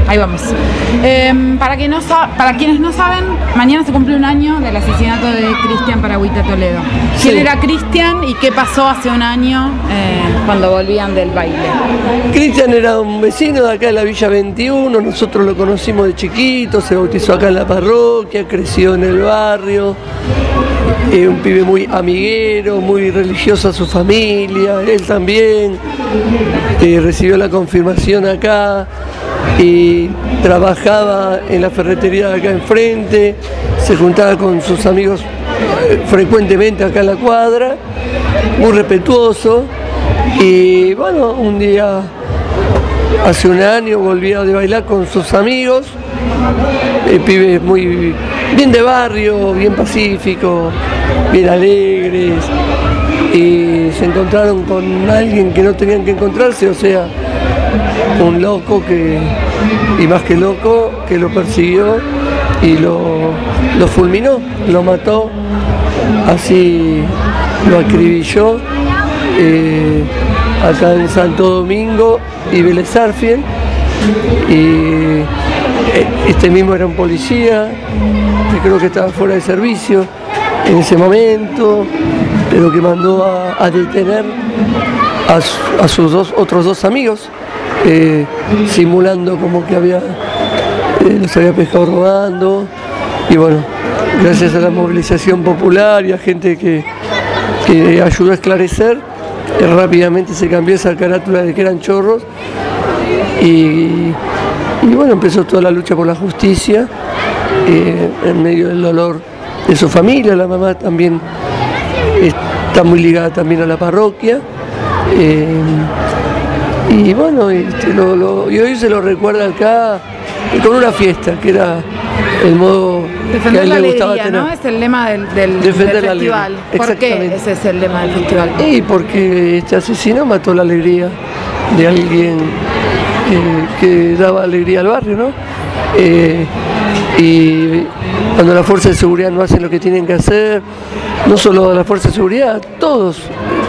ahí vamos. Para quienes no saben, mañana se cumple un año del asesinato de Cristian Paragüita Toledo. ¿Quién era Cristian y qué pasó hace un año cuando volvían del baile? Cristian era un vecino de acá de la Villa 21, nosotros lo conocimos de chiquito, se bautizó acá en la parroquia, creció en el barrio, un pibe muy amiguero, muy religioso a su familia, él también, recibió la confirmación acá y trabajaba en la ferretería de acá enfrente, se juntaba con sus amigos frecuentemente acá en la cuadra, muy respetuoso. Y bueno, un día, hace un año, volvía de bailar con sus amigos, pibes muy bien de barrio, bien pacíficos, bien alegres, y se encontraron con alguien que no tenían que encontrarse, o sea, un loco y más que loco, que lo persiguió y lo fulminó, lo mató, así lo acribilló. Acá en Santo Domingo y Vélez Sarsfield, y este mismo era un policía que creo que estaba fuera de servicio en ese momento, pero que mandó a detener a sus otros dos amigos, simulando como que los había pescado robando. Y bueno, gracias a la movilización popular y a gente que ayudó a esclarecer, rápidamente se cambió esa carátula de que eran chorros y bueno, empezó toda la lucha por la justicia, en medio del dolor de su familia. La mamá también está muy ligada también a la parroquia, y bueno, y hoy se lo recuerda acá con una fiesta, que era el modo defender que a él la le gustaba alegría, tener. ¿no? Es el lema del festival. ¿Por qué ese es el lema del festival? Y porque este asesino mató la alegría de alguien que daba alegría al barrio, ¿no? Y cuando las fuerzas de seguridad no hacen lo que tienen que hacer, no solo las fuerzas de seguridad, todos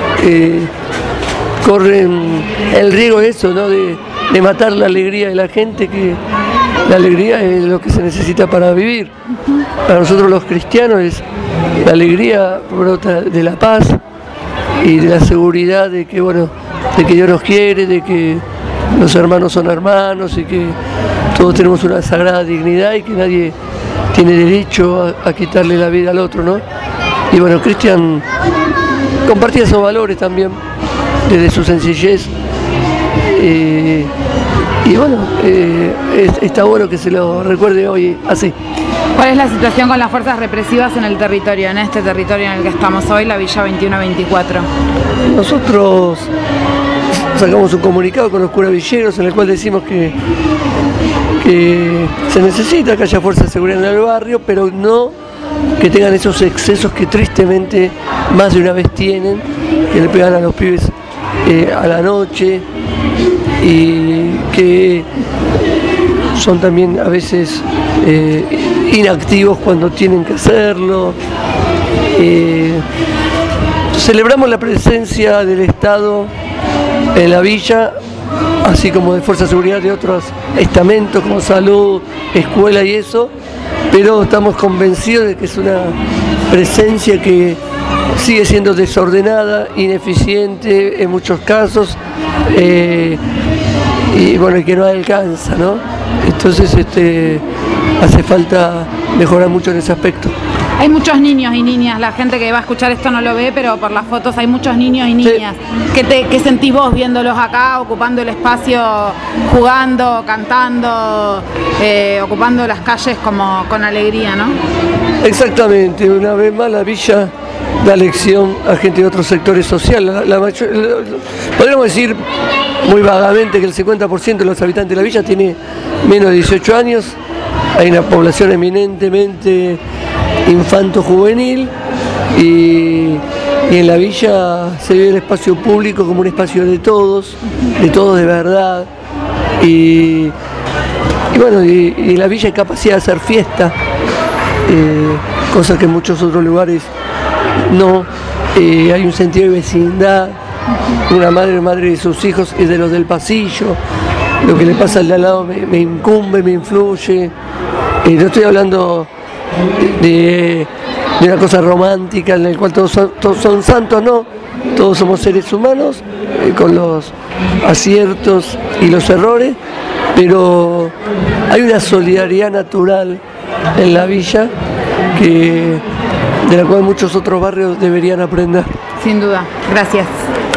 corren el riesgo eso, ¿no? De matar la alegría de la gente, que la alegría es lo que se necesita para vivir. Para nosotros los cristianos la alegría brota de la paz y de la seguridad de que, bueno, de que Dios nos quiere, de que los hermanos son hermanos y que todos tenemos una sagrada dignidad y que nadie tiene derecho a quitarle la vida al otro, ¿no? Y bueno, Cristian compartía esos valores también desde su sencillez. Y bueno, está bueno que se lo recuerde hoy así. ¿Cuál es la situación con las fuerzas represivas en el territorio, en este territorio en el que estamos hoy, la Villa 21-24? Nosotros sacamos un comunicado con los curavilleros en el cual decimos que se necesita que haya fuerzas de seguridad en el barrio, pero no que tengan esos excesos que tristemente más de una vez tienen, que le pegan a los pibes a la noche, y que son también a veces inactivos cuando tienen que hacerlo. Celebramos la presencia del Estado en la villa, así como de fuerza de seguridad de otros estamentos como salud, escuela y eso, pero estamos convencidos de que es una presencia que sigue siendo desordenada, ineficiente en muchos casos, y bueno, que no alcanza, ¿no? Entonces hace falta mejorar mucho en ese aspecto. Hay muchos niños y niñas, la gente que va a escuchar esto no lo ve, pero por las fotos hay muchos niños y niñas. Sí. ¿Qué sentís vos viéndolos acá, ocupando el espacio, jugando, cantando, ocupando las calles como con alegría, ¿no? Exactamente, una vez más la villa da lección a gente de otros sectores sociales. Podríamos decir muy vagamente que el 50% de los habitantes de la villa tiene menos de 18 años, hay una población eminentemente infanto-juvenil y en la villa se ve el espacio público como un espacio de todos de verdad, y bueno, y la villa hay capacidad de hacer fiesta, cosa que en muchos otros lugares no. Hay un sentido de vecindad, una madre de sus hijos y de los del pasillo, lo que le pasa al de al lado me incumbe, me influye. No estoy hablando de una cosa romántica en la cual todos son santos, no. Todos somos seres humanos con los aciertos y los errores, pero hay una solidaridad natural en la villa de la cual muchos otros barrios deberían aprender. Sin duda. Gracias.